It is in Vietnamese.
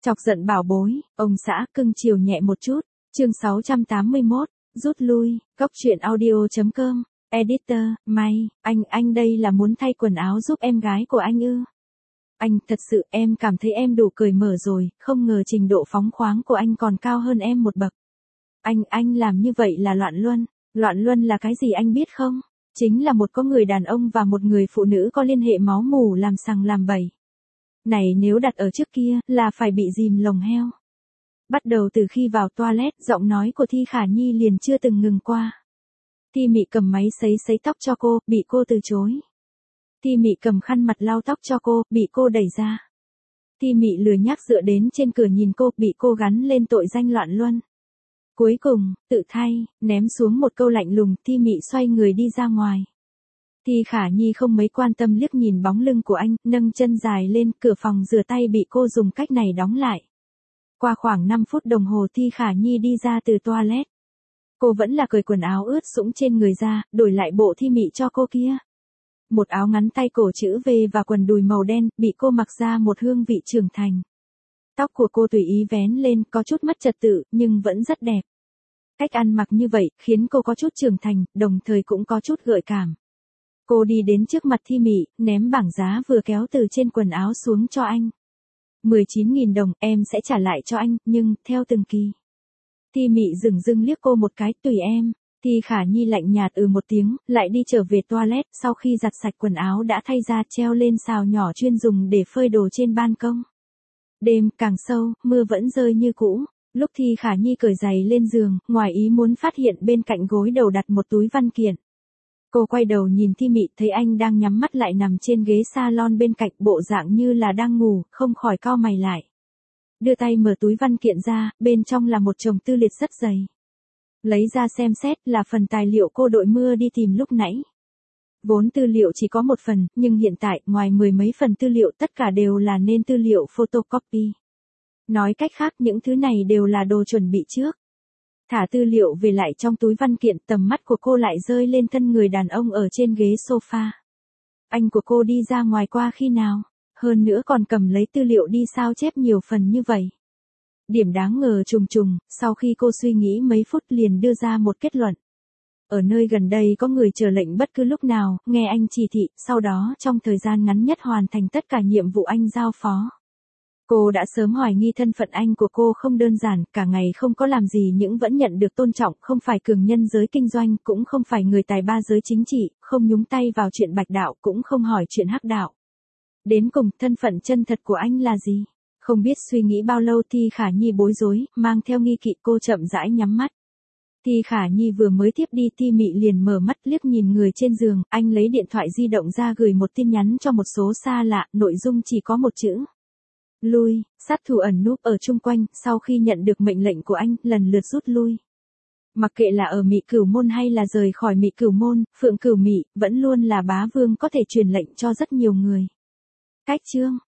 Chọc giận bảo bối, ông xã cưng chiều nhẹ một chút. Chương 681, rút lui, góc truyện audio.com, editor, May, anh đây là muốn thay quần áo giúp em gái của anh ư? Anh, thật sự em cảm thấy em đủ cởi mở rồi, không ngờ trình độ phóng khoáng của anh còn cao hơn em một bậc. Anh làm như vậy là loạn luân. Loạn luân là cái gì anh biết không? Chính là một có người đàn ông và một người phụ nữ có liên hệ máu mủ làm sằng làm bậy. Này nếu đặt ở trước kia là phải bị dìm lồng heo. Bắt đầu từ khi vào toilet, giọng nói của Thi Khả Nhi liền chưa từng ngừng qua. Thi Mị cầm máy sấy tóc cho cô, bị cô từ chối. Thi Mị cầm khăn mặt lau tóc cho cô, bị cô đẩy ra. Thi Mị lười nhác dựa đến trên cửa nhìn cô, bị cô gắn lên tội danh loạn luân. Cuối cùng, tự thay, ném xuống một câu lạnh lùng, Thi Mị xoay người đi ra ngoài. Thi Khả Nhi không mấy quan tâm liếc nhìn bóng lưng của anh, nâng chân dài lên, cửa phòng rửa tay bị cô dùng cách này đóng lại. Qua khoảng 5 phút đồng hồ Thi Khả Nhi đi ra từ toilet. Cô vẫn là cởi quần áo ướt sũng trên người ra, đổi lại bộ Thi Mị cho cô kia. Một áo ngắn tay cổ chữ V và quần đùi màu đen, bị cô mặc ra một hương vị trưởng thành. Tóc của cô tùy ý vén lên, có chút mất trật tự, nhưng vẫn rất đẹp. Cách ăn mặc như vậy, khiến cô có chút trưởng thành, đồng thời cũng có chút gợi cảm. Cô đi đến trước mặt Thi Mị, ném bảng giá vừa kéo từ trên quần áo xuống cho anh. 19.000 đồng, em sẽ trả lại cho anh, nhưng, theo từng kỳ. Thi Mị dửng dưng liếc cô một cái, tùy em. Thi Khả Nhi lạnh nhạt một tiếng, lại đi trở về toilet, sau khi giặt sạch quần áo đã thay ra treo lên xào nhỏ chuyên dùng để phơi đồ trên ban công. Đêm càng sâu, mưa vẫn rơi như cũ. Lúc Thi Khả Nhi cởi giày lên giường, ngoài ý muốn phát hiện bên cạnh gối đầu đặt một túi văn kiện. Cô quay đầu nhìn Thi Mị, thấy anh đang nhắm mắt lại nằm trên ghế salon bên cạnh, bộ dạng như là đang ngủ, không khỏi cau mày lại. Đưa tay mở túi văn kiện ra, bên trong là một chồng tư liệu rất dày. Lấy ra xem xét là phần tài liệu cô đội mưa đi tìm lúc nãy. Vốn tư liệu chỉ có một phần, nhưng hiện tại, ngoài 10 mấy phần tư liệu tất cả đều là nên tư liệu photocopy. Nói cách khác những thứ này đều là đồ chuẩn bị trước. Thả tư liệu về lại trong túi văn kiện, tầm mắt của cô lại rơi lên thân người đàn ông ở trên ghế sofa. Anh của cô đi ra ngoài qua khi nào? Hơn nữa còn cầm lấy tư liệu đi sao chép nhiều phần như vậy. Điểm đáng ngờ trùng trùng, sau khi cô suy nghĩ mấy phút liền đưa ra một kết luận. Ở nơi gần đây có người chờ lệnh bất cứ lúc nào, nghe anh chỉ thị, sau đó trong thời gian ngắn nhất hoàn thành tất cả nhiệm vụ anh giao phó. Cô đã sớm hoài nghi thân phận anh của cô không đơn giản, cả ngày không có làm gì nhưng vẫn nhận được tôn trọng, không phải cường nhân giới kinh doanh, cũng không phải người tài ba giới chính trị, không nhúng tay vào chuyện bạch đạo, cũng không hỏi chuyện hắc đạo. Đến cùng, thân phận chân thật của anh là gì? Không biết suy nghĩ bao lâu Thi Khả Nhi bối rối, mang theo nghi kỵ cô chậm rãi nhắm mắt. Thi Khả Nhi vừa mới tiếp đi Thi Mị liền mở mắt liếc nhìn người trên giường, anh lấy điện thoại di động ra gửi một tin nhắn cho một số xa lạ, nội dung chỉ có một chữ. Lui, sát thủ ẩn núp ở chung quanh, sau khi nhận được mệnh lệnh của anh, lần lượt rút lui. Mặc kệ là ở Mị Cửu Môn hay là rời khỏi Mị Cửu Môn, Phượng Cửu Mị, vẫn luôn là bá vương có thể truyền lệnh cho rất nhiều người. Cách chương